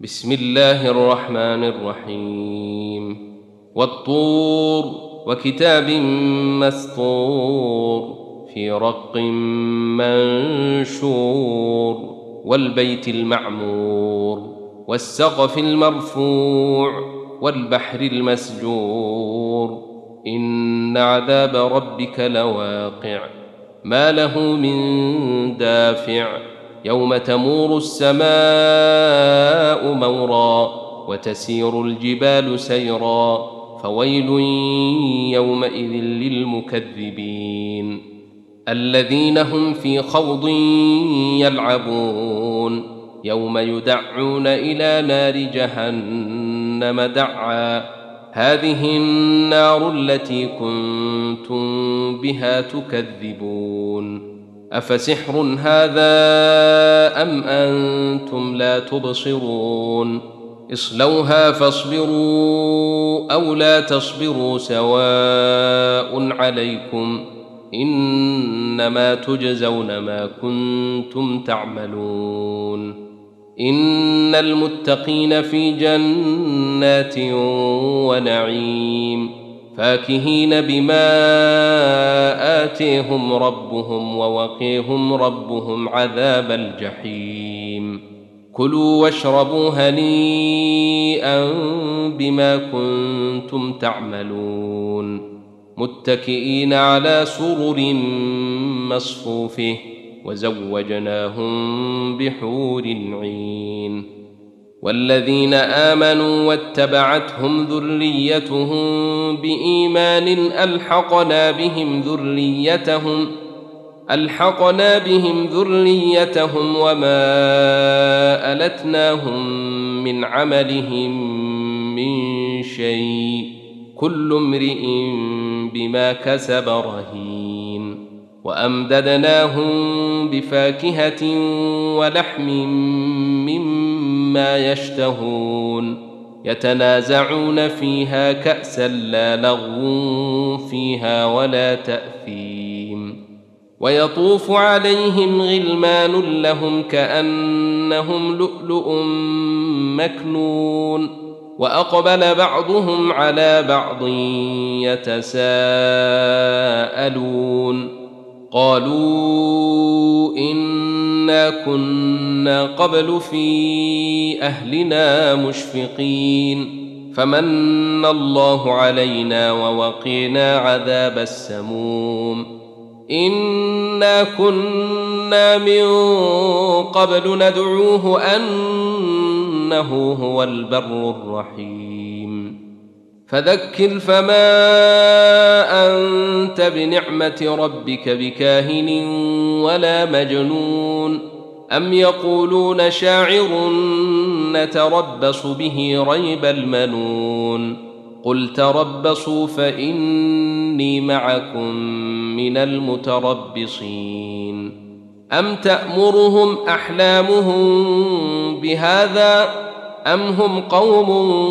بسم الله الرحمن الرحيم والطور وكتاب مسطور في رق منشور والبيت المعمور والسقف المرفوع والبحر المسجور إن عذاب ربك لواقع ما له من دافع يوم تمور السماء مورا وتسير الجبال سيرا فويل يومئذ للمكذبين الذين هم في خوض يلعبون يوم يدعون إلى نار جهنم دعا هذه النار التي كنتم بها تكذبون أفسحر هذا أم أنتم لا تبصرون اصلوها فاصبروا أو لا تصبروا سواء عليكم إنما تجزون ما كنتم تعملون إن المتقين في جنات ونعيم فاكهين بما آتيهم ربهم ووقيهم ربهم عذاب الجحيم كلوا واشربوا هنيئا بما كنتم تعملون متكئين على سرر مصفوفه وزوجناهم بحور عين والذين آمنوا واتبعتهم ذريتهم بإيمان ألحقنا بهم ذريتهم وما ألتناهم من عملهم من شيء كل امرئ بما كسب رهين وأمددناهم بفاكهة ولحم مما يشتهون يتنازعون فيها كأسا لا لغو فيها ولا تأثيم ويطوف عليهم غلمان لهم كأنهم لؤلؤ مكنون وأقبل بعضهم على بعض يتساءلون قالوا إنا كنا قبل في أهلنا مشفقين فمن الله علينا ووقينا عذاب السموم إنا كنا من قبل ندعوه أنه هو البر الرحيم فذكر فما أنت بنعمة ربك بكاهن ولا مجنون أم يقولون شاعر نتربص به ريب المنون قل تربصوا فإني معكم من المتربصين أم تأمرهم أحلامهم بهذا أم هم قوم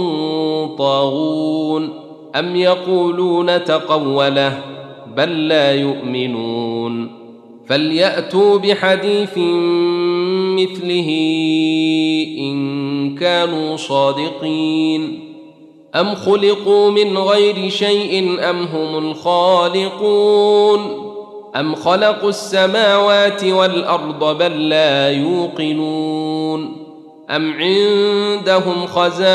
طاغون أم يقولون تقوله بل لا يؤمنون فليأتوا بحديث مثله إن كانوا صادقين أم خلقوا من غير شيء أم هم الخالقون أم خلقوا السماوات والأرض بل لا يوقنون أم عندهم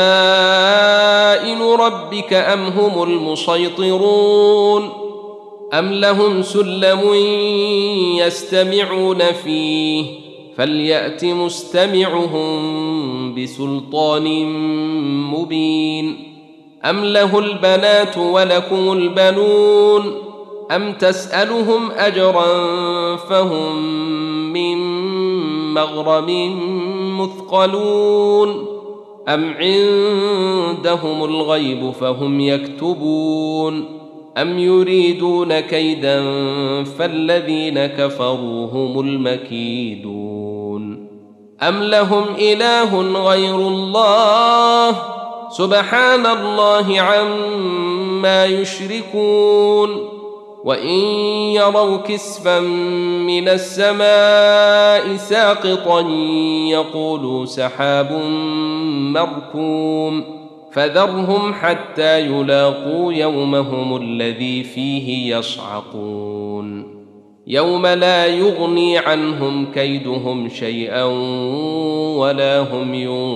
خزائن ربك أم هم المسيطرون أم لهم سلم يستمعون فيه فليأت مستمعهم بسلطان مبين أم له البنات ولكم البنون أم تسألهم أجرا فهم من مغرم مثقلون أم عندهم الغيب فهم يكتبون أم يريدون كيدا فالذين كفروا هم المكيدون أم لهم إله غير الله سبحان الله عما يشركون وإن يروا كسفا من السماء ساقطا يقولوا سحاب مركوم فذرهم حتى يلاقوا يومهم الذي فيه يصعقون يوم لا يغني عنهم كيدهم شيئا ولا هم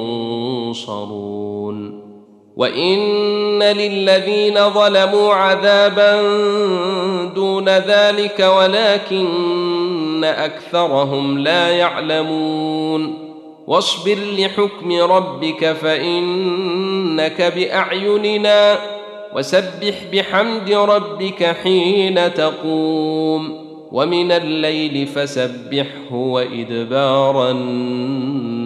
ينصرون وإن للذين ظلموا عذابا دون ذلك ولكن أكثرهم لا يعلمون واصبر لحكم ربك فإنك بأعيننا وسبح بحمد ربك حين تقوم ومن الليل فسبحه وإدبار النجوم